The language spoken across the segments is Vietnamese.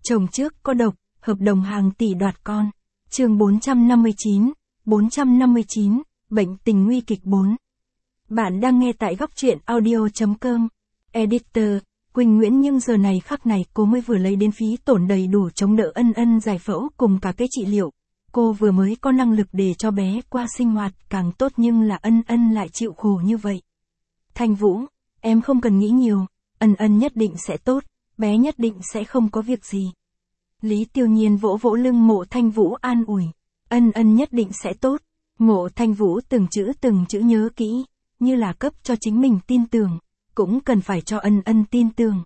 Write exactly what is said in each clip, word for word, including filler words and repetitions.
Chồng trước có độc, hợp đồng hàng tỷ đoạt con. Chương bốn trăm năm mươi chín, bốn trăm năm mươi chín, bệnh tình nguy kịch bốn. Bạn đang nghe tại góc truyện audio chấm com. Editor, Quỳnh Nguyễn. Nhưng giờ này khắc này cô mới vừa lấy đến phí tổn đầy đủ chống đỡ Ân Ân giải phẫu cùng cả cái trị liệu. Cô vừa mới có năng lực để cho bé qua sinh hoạt càng tốt, nhưng là Ân Ân lại chịu khổ như vậy. Thanh Vũ, em không cần nghĩ nhiều, Ân Ân nhất định sẽ tốt, bé nhất định sẽ không có việc gì. Lý Tiêu Nhiên vỗ vỗ lưng Mộ Thanh Vũ an ủi, Ân Ân nhất định sẽ tốt. Mộ Thanh Vũ từng chữ từng chữ nhớ kỹ, như là cấp cho chính mình tin tưởng, cũng cần phải cho Ân Ân tin tưởng.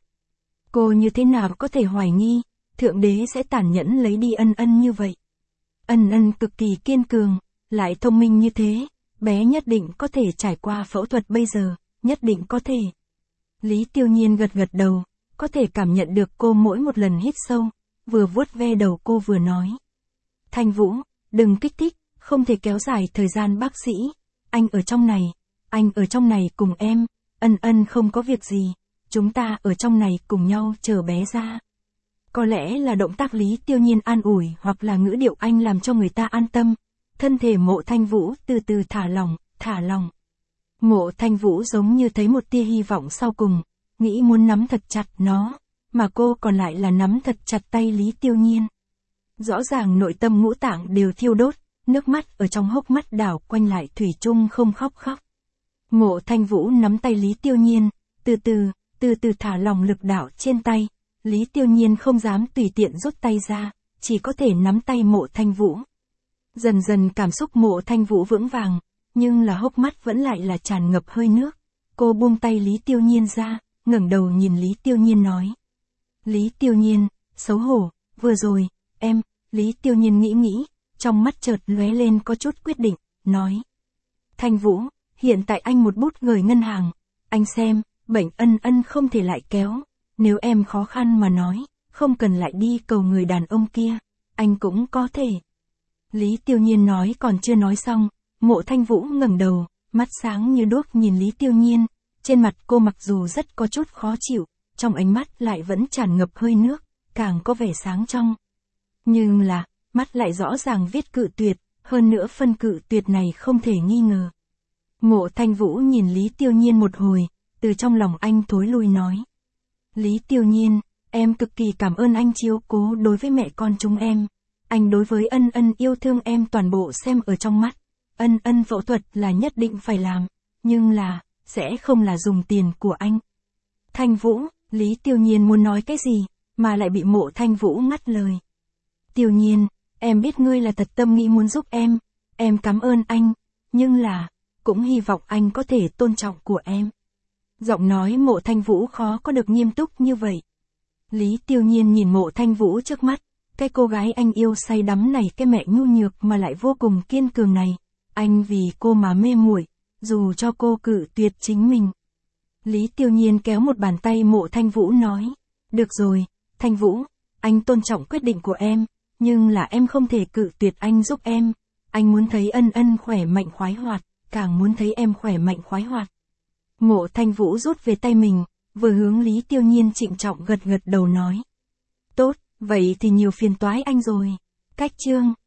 Cô như thế nào có thể hoài nghi, Thượng Đế sẽ tàn nhẫn lấy đi Ân Ân như vậy. Ân Ân cực kỳ kiên cường, lại thông minh như thế, bé nhất định có thể trải qua phẫu thuật bây giờ, nhất định có thể. Lý Tiêu Nhiên gật gật đầu, có thể cảm nhận được cô mỗi một lần hít sâu, vừa vuốt ve đầu cô vừa nói. Thanh Vũ, đừng kích thích, không thể kéo dài thời gian bác sĩ, anh ở trong này, anh ở trong này cùng em, Ân Ân không có việc gì, chúng ta ở trong này cùng nhau chờ bé ra. Có lẽ là động tác Lý Tiêu Nhiên an ủi hoặc là ngữ điệu anh làm cho người ta an tâm, thân thể Mộ Thanh Vũ từ từ thả lỏng, thả lỏng. Mộ Thanh Vũ giống như thấy một tia hy vọng sau cùng, nghĩ muốn nắm thật chặt nó, mà cô còn lại là nắm thật chặt tay Lý Tiêu Nhiên. Rõ ràng nội tâm ngũ tạng đều thiêu đốt, nước mắt ở trong hốc mắt đảo quanh lại thủy chung không khóc khóc. Mộ Thanh Vũ nắm tay Lý Tiêu Nhiên, từ từ, từ từ thả lỏng lực đạo trên tay. Lý Tiêu Nhiên không dám tùy tiện rút tay ra, chỉ có thể nắm tay Mộ Thanh Vũ. Dần dần cảm xúc Mộ Thanh Vũ vững vàng, nhưng là hốc mắt vẫn lại là tràn ngập hơi nước. Cô buông tay Lý Tiêu Nhiên ra, ngẩng đầu nhìn Lý Tiêu Nhiên nói. Lý Tiêu Nhiên, xấu hổ, vừa rồi, em, Lý Tiêu Nhiên nghĩ nghĩ, trong mắt chợt lóe lên có chút quyết định, nói. Thanh Vũ, hiện tại anh một bút gửi ngân hàng, anh xem, bệnh Ân Ân không thể lại kéo, nếu em khó khăn mà nói, không cần lại đi cầu người đàn ông kia, anh cũng có thể. Lý Tiêu Nhiên nói còn chưa nói xong, Mộ Thanh Vũ ngẩng đầu, mắt sáng như đuốc nhìn Lý Tiêu Nhiên, trên mặt cô mặc dù rất có chút khó chịu, trong ánh mắt lại vẫn tràn ngập hơi nước, càng có vẻ sáng trong. Nhưng là, mắt lại rõ ràng viết cự tuyệt, hơn nữa phân cự tuyệt này không thể nghi ngờ. Mộ Thanh Vũ nhìn Lý Tiêu Nhiên một hồi, từ trong lòng anh thối lui nói. Lý Tiêu Nhiên, em cực kỳ cảm ơn anh chiếu cố đối với mẹ con chúng em. Anh đối với Ân Ân yêu thương em toàn bộ xem ở trong mắt. Ân Ân phẫu thuật là nhất định phải làm, nhưng là, sẽ không là dùng tiền của anh. Thanh Vũ, Lý Tiêu Nhiên muốn nói cái gì, mà lại bị Mộ Thanh Vũ ngắt lời. Tiêu Nhiên, em biết ngươi là thật tâm nghĩ muốn giúp em, em cảm ơn anh, nhưng là, cũng hy vọng anh có thể tôn trọng của em. Giọng nói Mộ Thanh Vũ khó có được nghiêm túc như vậy. Lý Tiêu Nhiên nhìn Mộ Thanh Vũ trước mắt, cái cô gái anh yêu say đắm này, cái mẹ nhu nhược mà lại vô cùng kiên cường này, anh vì cô mà mê muội, dù cho cô cự tuyệt chính mình. Lý Tiêu Nhiên kéo một bàn tay Mộ Thanh Vũ nói, được rồi, Thanh Vũ, anh tôn trọng quyết định của em, nhưng là em không thể cự tuyệt anh giúp em, anh muốn thấy Ân Ân khỏe mạnh khoái hoạt, càng muốn thấy em khỏe mạnh khoái hoạt. Mộ Thanh Vũ rút về tay mình, vừa hướng Lý Tiêu Nhiên trịnh trọng gật gật đầu nói. Tốt, vậy thì nhiều phiền toái anh rồi. Cách chương.